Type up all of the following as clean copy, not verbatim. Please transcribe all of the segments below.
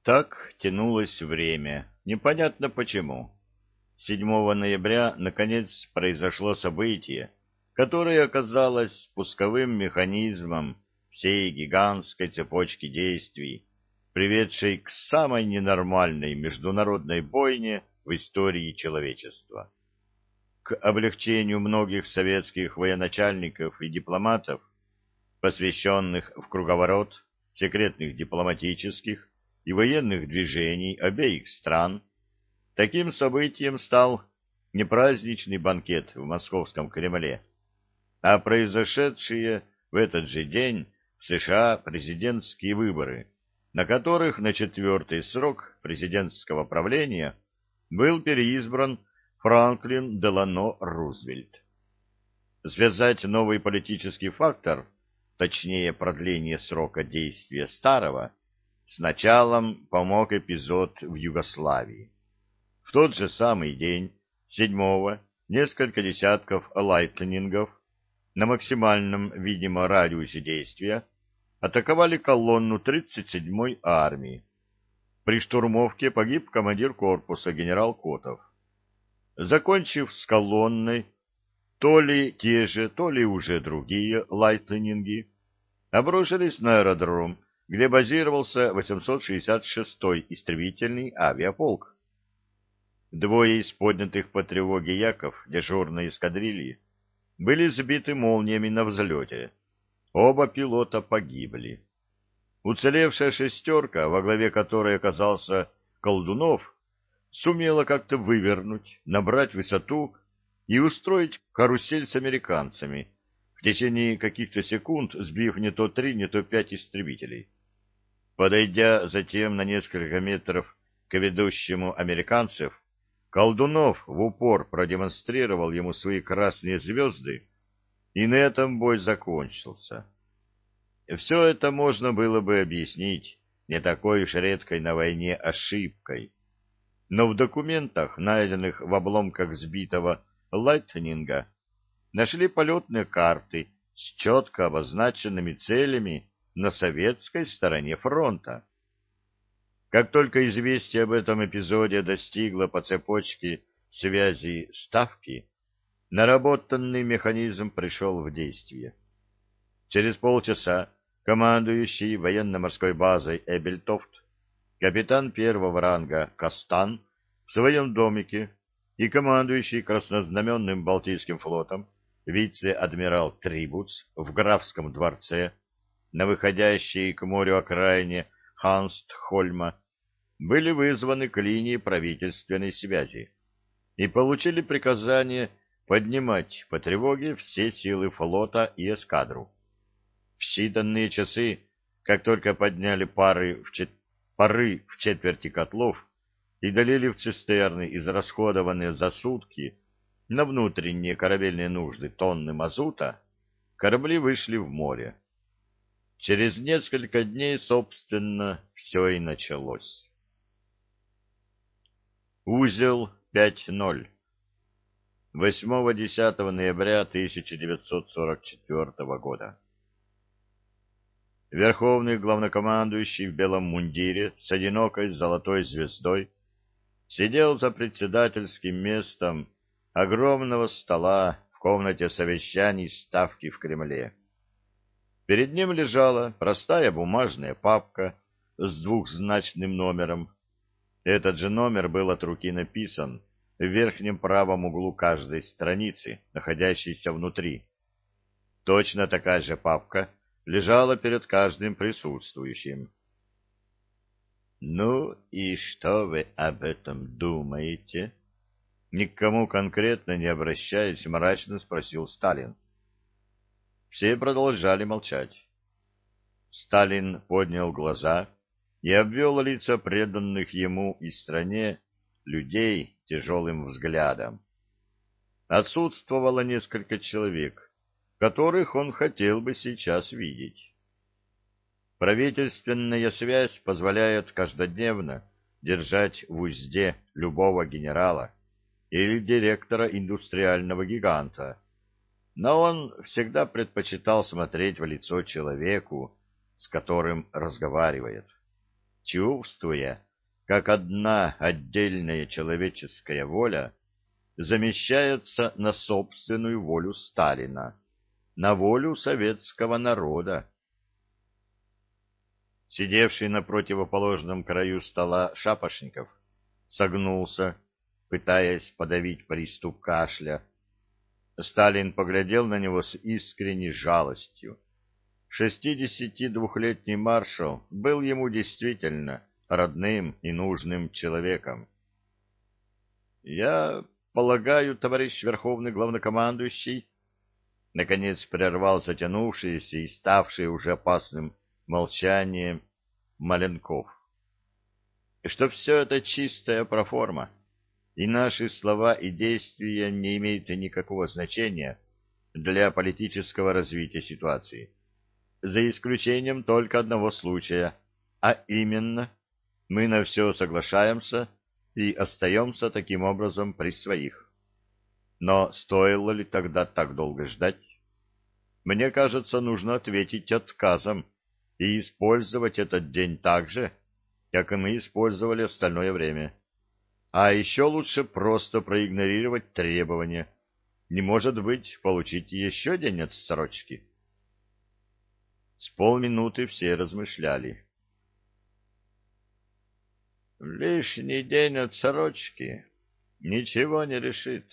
Так тянулось время, непонятно почему. 7 ноября наконец произошло событие, которое оказалось спусковым механизмом всей гигантской цепочки действий, приведшей к самой ненормальной международной бойне в истории человечества. К облегчению многих советских военачальников и дипломатов, посвященных в круговорот секретных дипломатических и военных движений обеих стран, таким событием стал не праздничный банкет в московском Кремле, а произошедшие в этот же день в США президентские выборы, на которых на 4-й срок президентского правления был переизбран Франклин Делано Рузвельт. Связать новый политический фактор, точнее продление срока действия старого, с началом помог эпизод в Югославии. В тот же самый день, 7-го, несколько десятков лайтнингов на максимальном, видимо, радиусе действия атаковали колонну 37-й армии. При штурмовке погиб командир корпуса генерал Котов. Закончив с колонной, то ли те же, то ли уже другие лайтнинги обрушились на аэродром, где базировался 866-й истребительный авиаполк. Двое из поднятых по тревоге яков дежурной эскадрильи были сбиты молниями на взлете. Оба пилота погибли. Уцелевшая шестерка, во главе которой оказался Колдунов, сумела как-то вывернуть, набрать высоту и устроить карусель с американцами, в течение каких-то секунд сбив не то 3, не то 5 истребителей. Подойдя затем на несколько метров к ведущему американцев, Колдунов в упор продемонстрировал ему свои красные звезды, и на этом бой закончился. Все это можно было бы объяснить не такой уж редкой на войне ошибкой, но в документах, найденных в обломках сбитого лайтнинга, нашли полетные карты с четко обозначенными целями на советской стороне фронта. Как только известие об этом эпизоде достигло по цепочке связи Ставки, наработанный механизм пришел в действие. Через полчаса командующий военно-морской базой Эбельтофт, капитан первого ранга Кастан в своем домике и командующий краснознаменным Балтийским флотом вице-адмирал Трибуц в графском дворце на выходящей к морю окраине Ханстхольма были вызваны к линии правительственной связи и получили приказание поднимать по тревоге все силы флота и эскадру. В считанные часы, как только подняли пары в четверти котлов и долили в цистерны израсходованные за сутки на внутренние корабельные нужды тонны мазута, корабли вышли в море. Через несколько дней, собственно, все и началось. Узел 5.0. 8-10 ноября 1944 года. Верховный главнокомандующий в белом мундире с одинокой золотой звездой сидел за председательским местом огромного стола в комнате совещаний Ставки в Кремле. Перед ним лежала простая бумажная папка с двухзначным номером. Этот же номер был от руки написан в верхнем правом углу каждой страницы, находящейся внутри. Точно такая же папка лежала перед каждым присутствующим. «Ну и что вы об этом думаете?» Никому конкретно не обращаясь, мрачно спросил Сталин. Все продолжали молчать. Сталин поднял глаза и обвел лица преданных ему и стране людей тяжелым взглядом. Отсутствовало несколько человек, которых он хотел бы сейчас видеть. Правительственная связь позволяет каждодневно держать в узде любого генерала или директора индустриального гиганта, но он всегда предпочитал смотреть в лицо человеку, с которым разговаривает. чувствуя, как одна отдельная человеческая воля замещается на собственную волю Сталина, на волю советского народа. Сидевший на противоположном краю стола Шапошников согнулся, пытаясь подавить приступ кашля. Сталин поглядел на него с искренней жалостью. 62-летний маршал был ему действительно родным и нужным человеком. «Я полагаю, товарищ Верховный Главнокомандующий, — наконец прервал затянувшееся и ставшее уже опасным молчание Маленков, — что все это чистая проформа, и наши слова и действия не имеют никакого значения для политического развития ситуации, за исключением только одного случая, а именно мы на все соглашаемся и остаемся таким образом при своих. Но стоило ли тогда так долго ждать? Мне кажется, нужно ответить отказом и использовать этот день так же, как и мы использовали остальное время. А еще лучше просто проигнорировать требования. Не может быть, получить еще день отсрочки. С полминуты все размышляли. Лишний день отсрочки ничего не решит.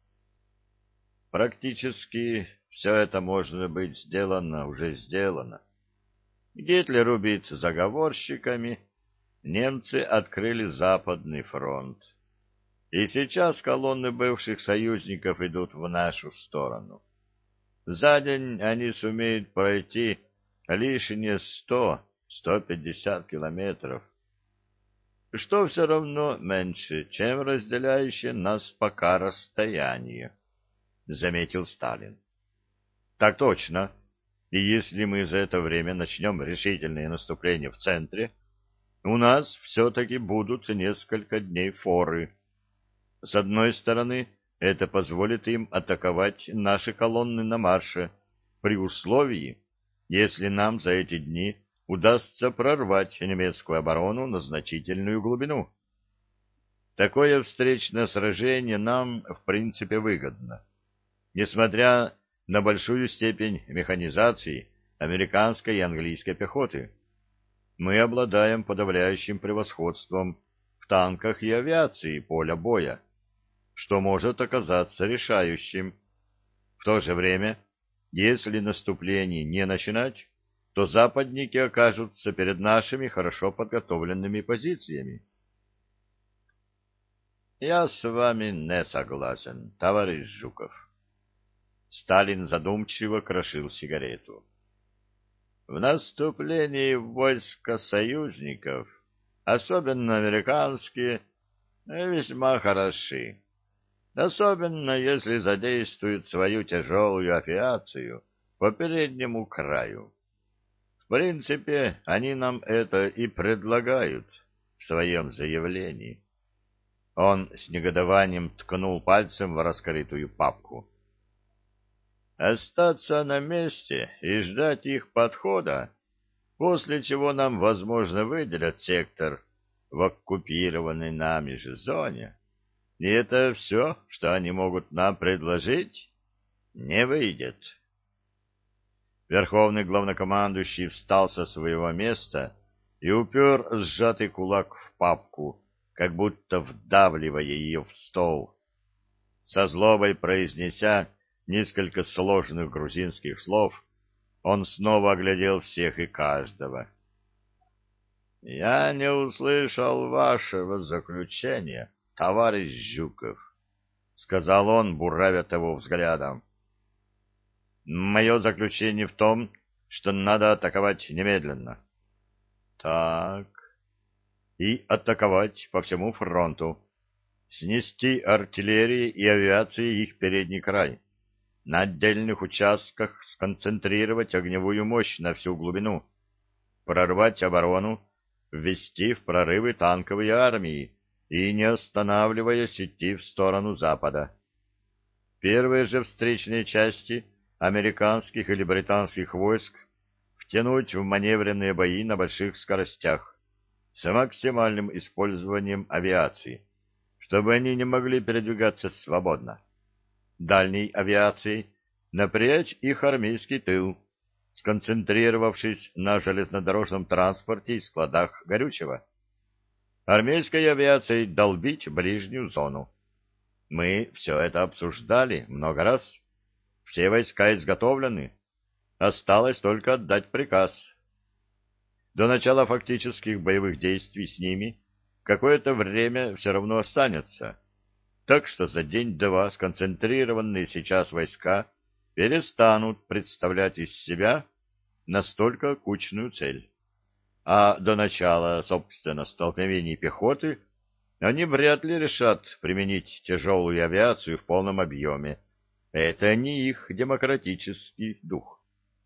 Практически все это может быть сделано, уже сделано. Гитлер убит заговорщиками, немцы открыли Западный фронт. И сейчас колонны бывших союзников идут в нашу сторону. За день они сумеют пройти лишние 100-150 километров, что все равно меньше, чем разделяющее нас пока расстояние, — заметил Сталин. — Так точно. И если мы за это время начнем решительное наступление в центре, у нас все-таки будут несколько дней форы. С одной стороны, это позволит им атаковать наши колонны на марше, при условии, если нам за эти дни удастся прорвать немецкую оборону на значительную глубину. Такое встречное сражение нам, в принципе, выгодно. Несмотря на большую степень механизации американской и английской пехоты, мы обладаем подавляющим превосходством в танках и авиации поля боя, что может оказаться решающим. В то же время, если наступление не начинать, то западники окажутся перед нашими хорошо подготовленными позициями. Я с вами не согласен, товарищ Жуков. Сталин задумчиво крошил сигарету. В наступлении войска союзников, особенно американские, весьма хороши. Особенно если задействуют свою тяжелую авиацию по переднему краю. В принципе, они нам это и предлагают в своем заявлении. Он с негодованием ткнул пальцем в раскрытую папку. Остаться на месте и ждать их подхода, после чего нам, возможно, выделят сектор в оккупированной нами же зоне. И это все, что они могут нам предложить, не выйдет. Верховный главнокомандующий встал со своего места и упер сжатый кулак в папку, как будто вдавливая ее в стол. Со злобой произнеся несколько сложных грузинских слов, он снова оглядел всех и каждого. «Я не услышал вашего заключения, товарищ Жуков», — сказал он, буравя того взглядом. «Мое заключение в том, что надо атаковать немедленно». «Так...» «И атаковать по всему фронту. Снести артиллерии и авиации их передний край. На отдельных участках сконцентрировать огневую мощь на всю глубину. Прорвать оборону, ввести в прорывы танковые армии и, не останавливаясь, идти в сторону запада. Первые же встречные части американских или британских войск втянуть в маневренные бои на больших скоростях. с максимальным использованием авиации, чтобы они не могли передвигаться свободно. Дальней авиацией напрячь их армейский тыл, сконцентрировавшись на железнодорожном транспорте и складах горючего. Армейской авиацией долбить ближнюю зону. Мы все это обсуждали много раз. Все войска изготовлены. Осталось только отдать приказ. До начала фактических боевых действий с ними какое-то время все равно останется. Так что за день-два сконцентрированные сейчас войска перестанут представлять из себя настолько кучную цель. А до начала, собственно, столкновений пехоты они вряд ли решат применить тяжелую авиацию в полном объеме. Это не их демократический дух.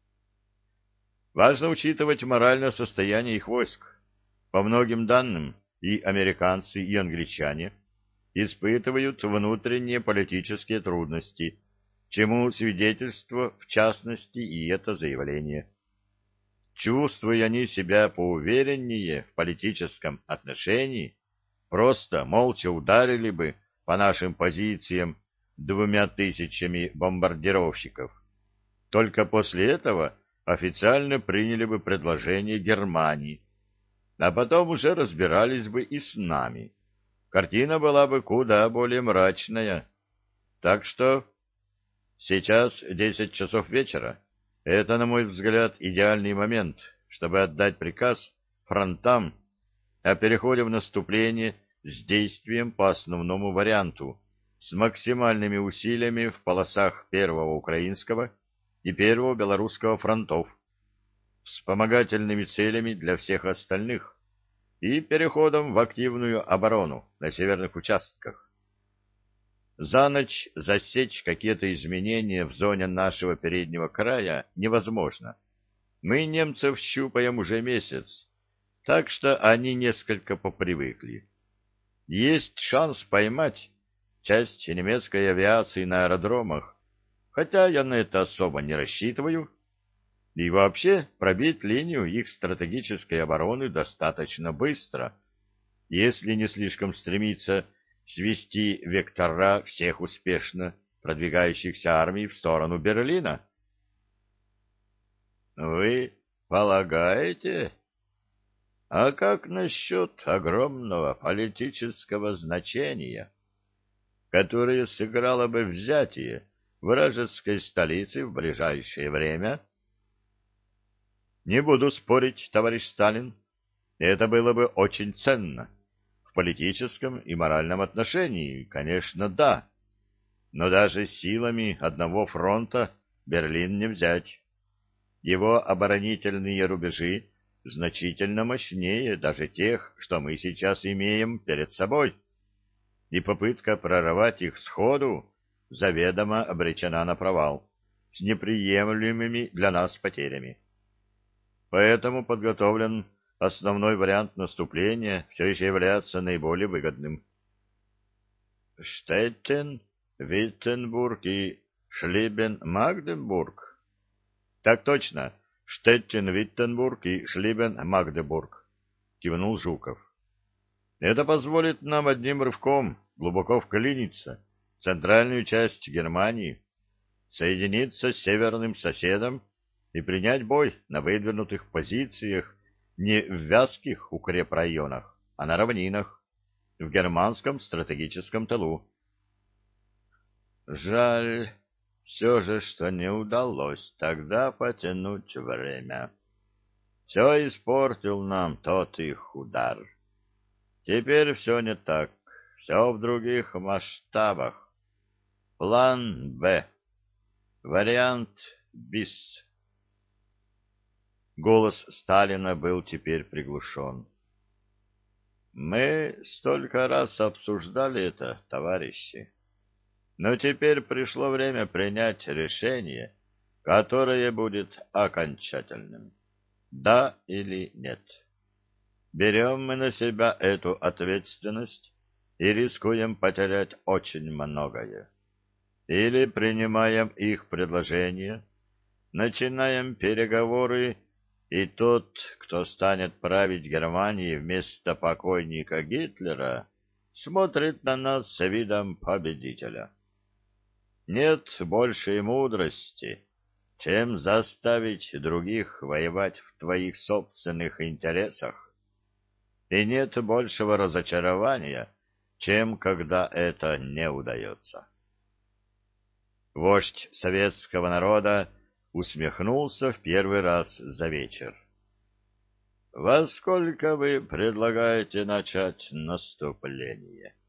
Важно учитывать моральное состояние их войск. По многим данным, и американцы, и англичане испытывают внутренние политические трудности, чему свидетельство, в частности, и это заявление. Чувствуя они себя поувереннее в политическом отношении, просто молча ударили бы по нашим позициям 2000 бомбардировщиков. Только после этого официально приняли бы предложение Германии, а потом уже разбирались бы и с нами. Картина была бы куда более мрачная. Так что сейчас 10 часов вечера. Это, на мой взгляд, идеальный момент, чтобы отдать приказ фронтам о переходе в наступление с действием по основному варианту, с максимальными усилиями в полосах Первого Украинского и Первого Белорусского фронтов, вспомогательными целями для всех остальных и переходом в активную оборону на северных участках. За ночь засечь какие-то изменения в зоне нашего переднего края невозможно. Мы немцев щупаем уже месяц, так что они несколько попривыкли. Есть шанс поймать часть немецкой авиации на аэродромах, хотя я на это особо не рассчитываю. И вообще пробить линию их стратегической обороны достаточно быстро, если не слишком стремиться свести вектора всех успешно продвигающихся армий в сторону Берлина. Вы полагаете? А как насчет огромного политического значения, которое сыграло бы взятие вражеской столицы в ближайшее время? Не буду спорить, товарищ Сталин. Это было бы очень ценно. В политическом и моральном отношении, конечно, да. Но даже силами одного фронта Берлин не взять. Его оборонительные рубежи значительно мощнее даже тех, что мы сейчас имеем перед собой. И попытка прорвать их сходу заведомо обречена на провал с неприемлемыми для нас потерями. Поэтому подготовлен основной вариант наступления все еще является наиболее выгодным. Штеттен, Виттенбург и Шлибен-Магдебург. Так точно, Штеттен, Виттенбург и Шлибен-Магдебург, кивнул Жуков. Это позволит нам одним рывком глубоко вклиниться в центральную часть Германии, соединиться с северным соседом и принять бой на выдвинутых позициях не в вязких укрепрайонах, а на равнинах, в германском стратегическом тылу. Жаль все же, что не удалось тогда потянуть время. Все испортил нам тот их удар. Теперь все не так, все в других масштабах. План «Б». Вариант БИС. Голос Сталина был теперь приглушен. Мы столько раз обсуждали это, товарищи. Но теперь пришло время принять решение, которое будет окончательным. Да или нет? Берем мы на себя эту ответственность и рискуем потерять очень многое. Или принимаем их предложение, начинаем переговоры И тот, кто станет править Германией вместо покойника Гитлера, смотрит на нас с видом победителя. Нет большей мудрости, чем заставить других воевать в твоих собственных интересах. И нет большего разочарования, чем когда это не удается. Вождь советского народа усмехнулся в первый раз за вечер. — Во сколько вы предлагаете начать наступление?